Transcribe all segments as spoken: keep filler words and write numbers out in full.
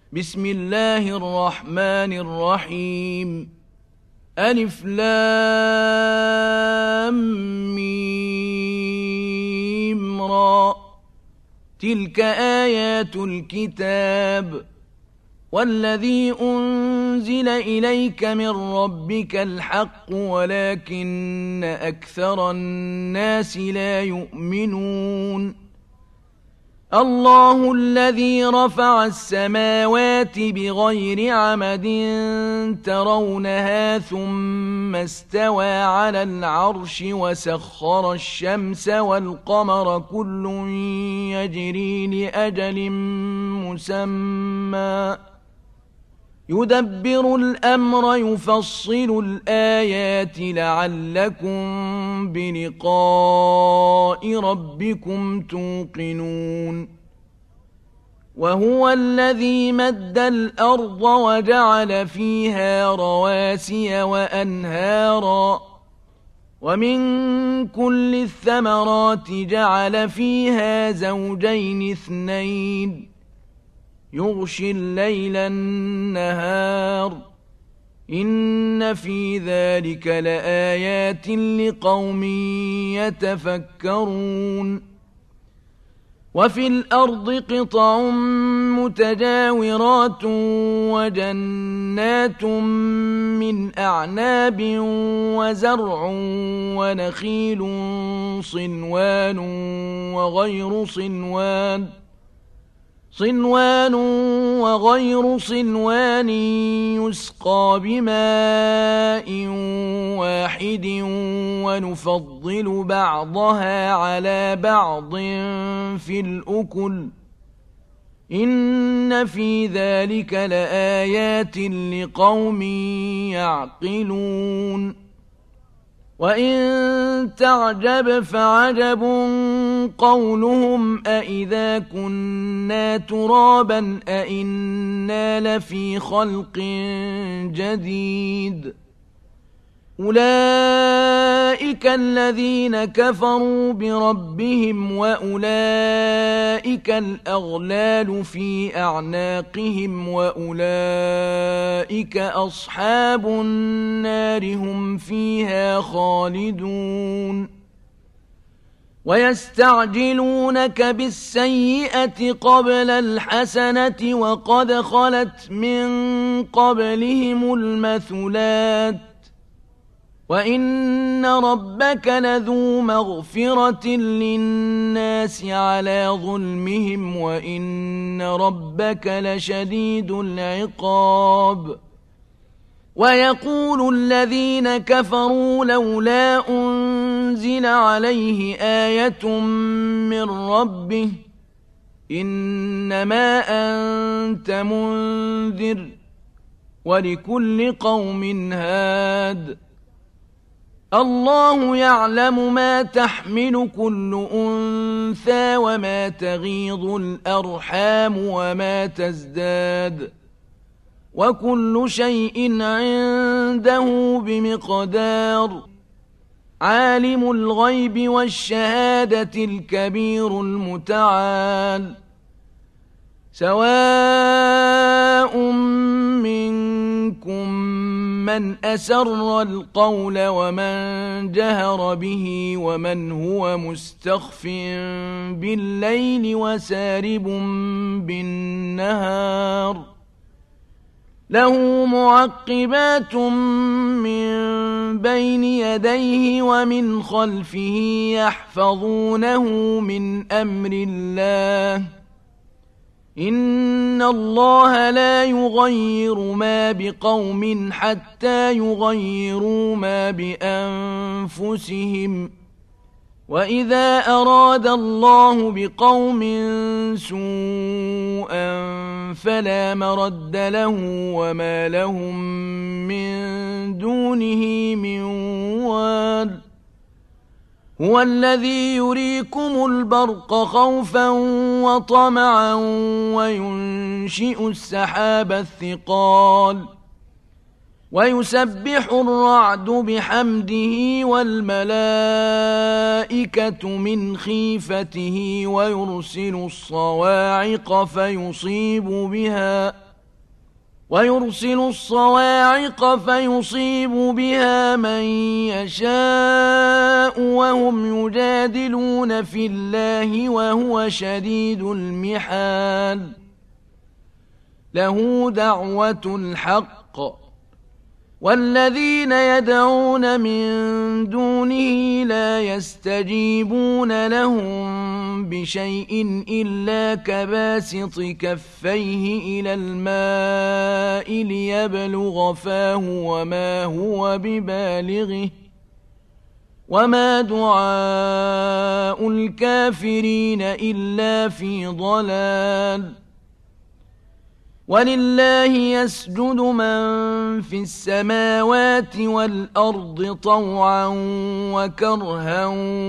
بسم الله الرحمن الرحيم ألف لام ميم را تلك آيات الكتاب والذي أنزل إليك من ربك الحق ولكن أكثر الناس لا يؤمنون الله الذي رفع السماوات بغير عمد ترونها ثم استوى على العرش وسخر الشمس والقمر كل يجري لأجل مسمى يدبر الأمر يفصل الآيات لعلكم بلقاء ربكم توقنون وهو الذي مد الأرض وجعل فيها رواسي وأنهارا ومن كل الثمرات جعل فيها زوجين اثنين يغشي الليل النهار إن في ذلك لآيات لقوم يتفكرون وفي الأرض قطع متجاورات وجنات من أعناب وزرع ونخيل صنوان وغير صنوان صنوان وغير صنوان يسقى بماء واحد ونفضل بعضها على بعض في الأكل إن في ذلك لآيات لقوم يعقلون وإن تعجب فعجب قولهم أإذا كنا ترابا أإنا لفي خلق جديد أولئك الذين كفروا بربهم وأولئك الأغلال في أعناقهم وأولئك أصحاب النار هم فيها خالدون ويستعجلونك بالسيئة قبل الحسنة وقد خلت من قبلهم المثلات وإن ربك لذو مغفرة للناس على ظلمهم وإن ربك لشديد العقاب ويقول الذين كفروا لولا أنزل عليه آية من ربه إنما أنت منذر ولكل قوم هاد الله يعلم ما تحمل كل أنثى وما تغيض الأرحام وما تزداد وكل شيء عنده بمقدار عالم الغيب والشهادة الكبير المتعال سواء منكم من أسر القول ومن جهر به ومن هو مستخف بالليل وسارب بالنهار له معقبات من بين يديه ومن خلفه يحفظونه من أمر الله إن الله لا يغير ما بقوم حتى يغيروا ما بأنفسهم وإذا أراد الله بقوم سوءا فلا مرد له وما لهم من دونه من وال هو الذي يريكم البرق خوفا وطمعا وينشئ السحاب الثقال ويسبح الرعد بحمده والملائكة من خيفته ويرسل الصواعق فيصيب بها ويرسل الصواعق فيصيب بها من يشاء وهم يجادلون في الله وهو شديد المحال له دعوة الحق والذين يدعون من دونه لا يستجيبون لهم بشيء إلا كباسط كفيه إلى الماء ليبلغ فاه وما هو ببالغه وما دعاء الكافرين إلا في ضلال ولله يسجد من في السماوات والأرض طوعا وكرها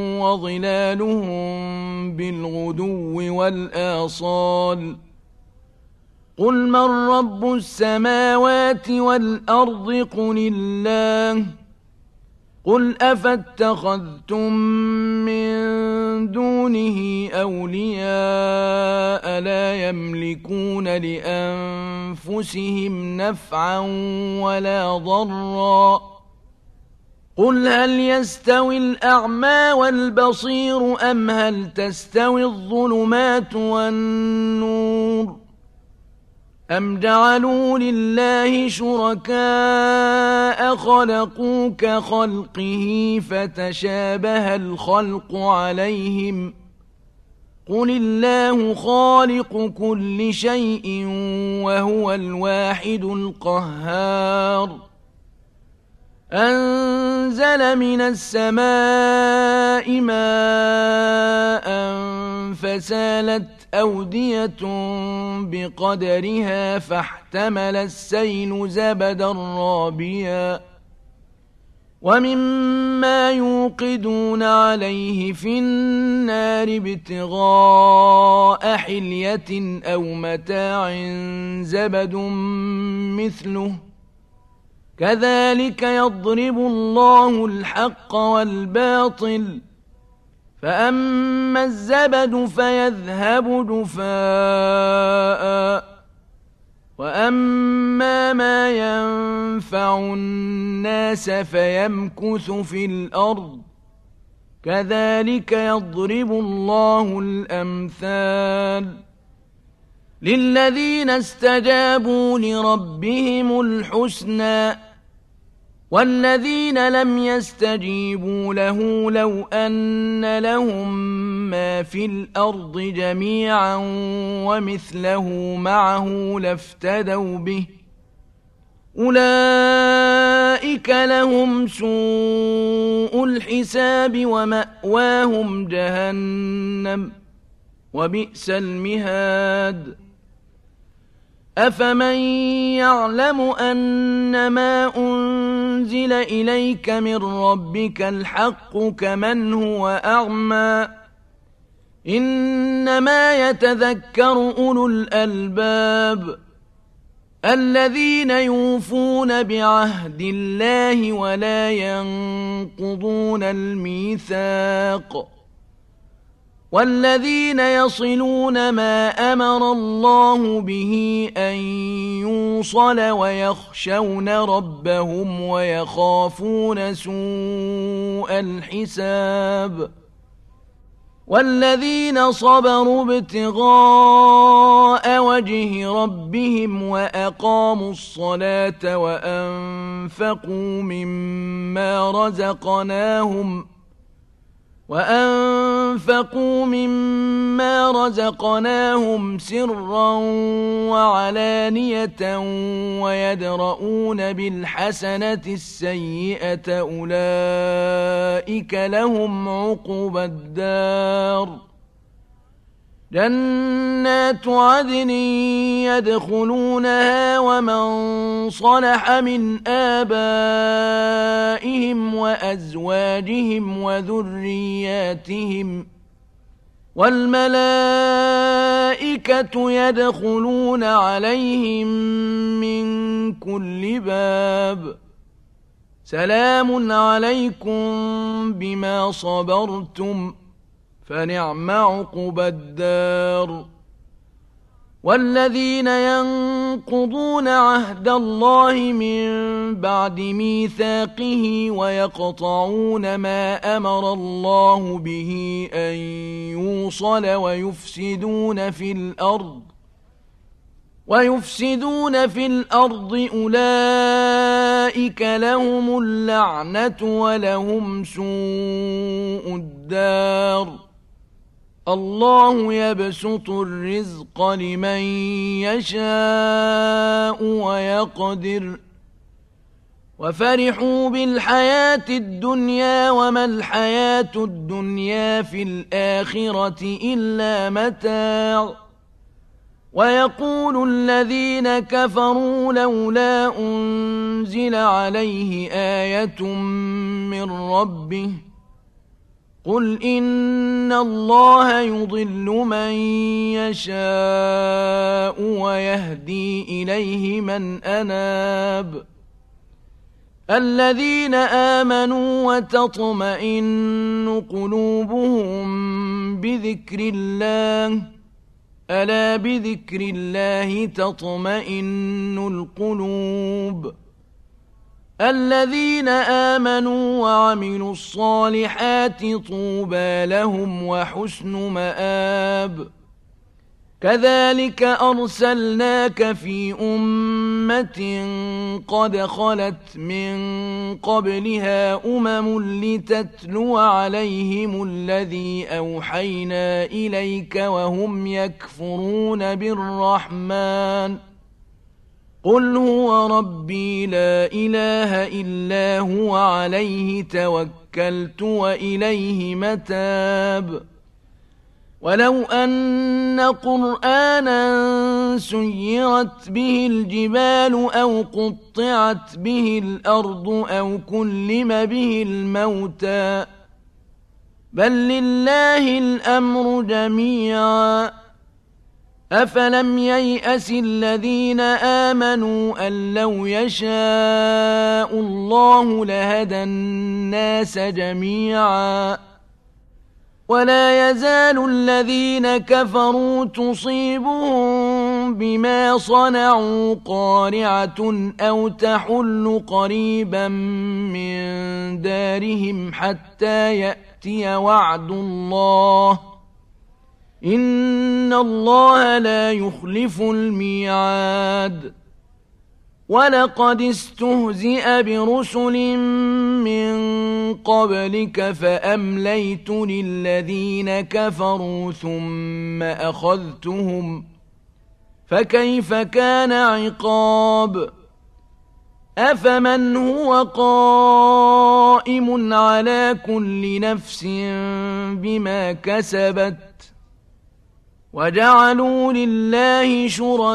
وظلالهم بالغدو والآصال قل من رب السماوات والأرض قل الله قل أفاتخذتم من دونه أولياء لا يملكون لأنفسهم نفعا ولا ضرا قل هل يستوي الأعمى والبصير أم هل تستوي الظلمات والنور أم جعلوا لله شركاء خلقوا كخلقه فتشابه الخلق عليهم قل الله خالق كل شيء وهو الواحد القهار أنزل من السماء ماء فسالت أودية بقدرها فاحتمل السيل زبدا رابيا ومما يوقدون عليه في النار ابتغاء حلية أو متاع زبد مثله كذلك يضرب الله الحق والباطل فأما الزبد فيذهب جفاء وأما ما ينفع الناس فيمكث في الأرض كذلك يضرب الله الأمثال للذين استجابوا لربهم الحسنى والذين لم يستجيبوا له لو أن لهم ما في الأرض جميعا ومثله معه لافتدوا به أولئك لهم سوء الحساب ومأواهم جهنم وبئس المهاد أفمن يعلم أنما أنزل إليك من ربك الحق كمن هو أعمى إنما يتذكر أولو الألباب الذين يوفون بعهد الله ولا ينقضون الميثاق والذين يصلون ما أمر الله به أن يوصل ويخشون ربهم ويخافون سوء الحساب والذين صبروا ابتغاء وجه ربهم وأقاموا الصلاة وأنفقوا مما رزقناهم وأنفقوا مما رزقناهم سرا وعلانية ويدرؤون بالحسنة السيئة أولئك لهم عقبى الدار جنات عدن يدخلونها ومن صلح من آبائهم وأزواجهم وذرياتهم والملائكة يدخلون عليهم من كل باب سلام عليكم بما صبرتم فنعم عقبى الدار والذين ينقضون عهد الله من بعد ميثاقه ويقطعون ما أمر الله به أن يوصل ويفسدون في الأرض ويفسدون في الأرض أولئك لهم اللعنة ولهم سوء الدار الله يبسط الرزق لمن يشاء ويقدر وفرحوا بالحياة الدنيا وما الحياة الدنيا في الآخرة إلا متاع ويقول الذين كفروا لولا أنزل عليه آية من ربه قل إن الله يضل من يشاء ويهدي إليه من أناب الذين آمنوا وتطمئن قلوبهم بذكر الله ألا بذكر الله تطمئن القلوب الذين آمنوا وعملوا الصالحات طوبى لهم وحسن مآب كذلك أرسلناك في أمة قد خلت من قبلها أمم لتتلو عليهم الذي أوحينا إليك وهم يكفرون بالرحمن قل هو ربي لا إله إلا هو عليه توكلت وإليه متاب ولو أن قرآنا سيرت به الجبال أو قطعت به الأرض أو كلم به الموتى بل لله الأمر جميعا أفلم ييأس الذين آمنوا أن لو يشاء الله لهدى الناس جميعا ولا يزال الذين كفروا تصيبهم بما صنعوا قارعة أو تحل قريبا من دارهم حتى يأتي وعد الله إن الله لا يخلف الميعاد ولقد استهزئ برسل من قبلك فأمليت للذين كفروا ثم أخذتهم فكيف كان عقاب أفمن هو قائم على كل نفس بما كسبت وجعلوا لله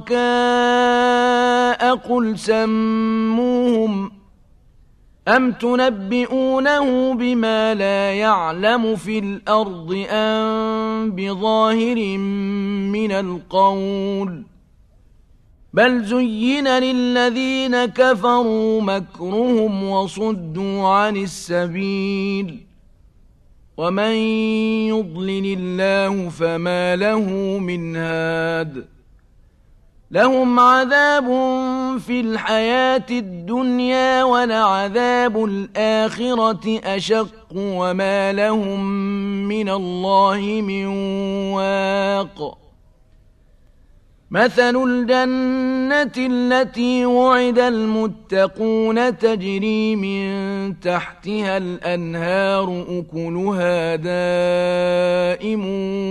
شركاء قل سموهم أم تنبئونه بما لا يعلم في الأرض أم بظاهر من القول بل زين للذين كفروا مكرهم وصدوا عن السبيل ومن يضلل الله فما له من هاد لهم عذاب في الحياة الدنيا ولعذاب الآخرة أشق وما لهم من الله من واق مثل الجنة التي وعد المتقون تجري من تحتها الأنهار أكلها دائم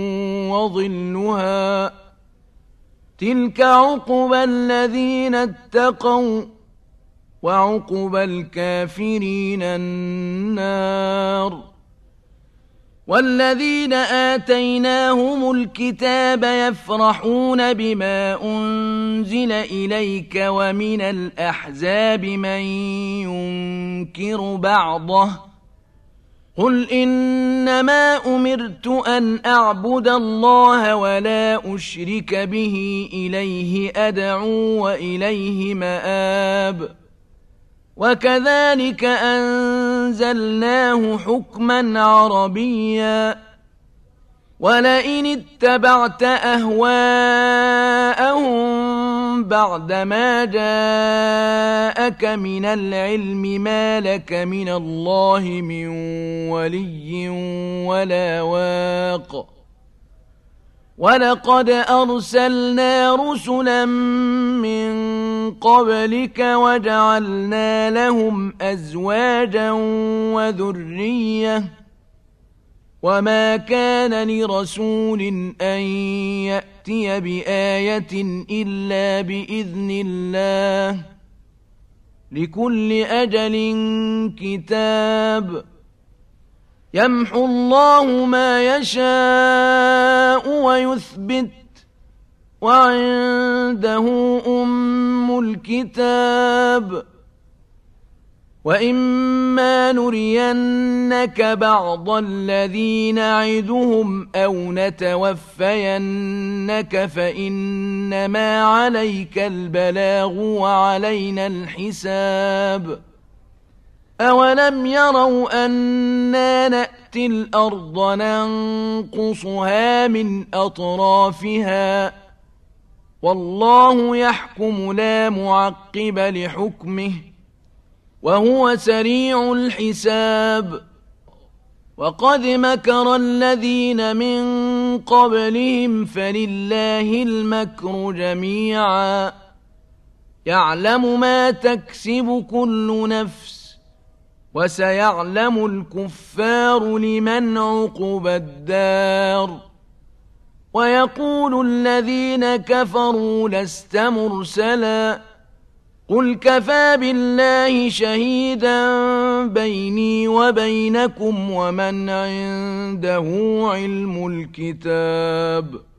وظلها تلك عقبى الذين اتقوا وعقبى الكافرين النار والذين آتيناهم الكتاب يفرحون بما أنزل إليك ومن الأحزاب من ينكر بعضه قل إنما أمرت أن أعبد الله ولا أشرك به إليه أدعو وإليه مآب وكذلك أنزلناه حكما عربيا ولئن اتبعت أهواءهم بعدما جاءك من العلم ما لك من الله من ولي ولا واق ولقد أرسلنا رسلا من قبلك وجعلنا لهم أزواجا وذرية وما كان لرسول أن يأتي بآية إلا بإذن الله لكل أجل كتاب يمحو الله ما يشاء ويثبت وعنده أم الكتاب وإما نرينك بعض الذي نعدهم أو نتوفينك فإنما عليك البلاغ وعلينا الحساب أولم يروا أنا نأتي الأرض ننقصها من أطرافها والله يحكم لا معقب لحكمه وهو سريع الحساب وقد مكر الذين من قبلهم فلله المكر جميعا يعلم ما تكسب كل نفس وسيعلم الكفار لمن عقبى الدار ويقول الذين كفروا لست مرسلا قل كفى بالله شهيدا بيني وبينكم ومن عنده علم الكتاب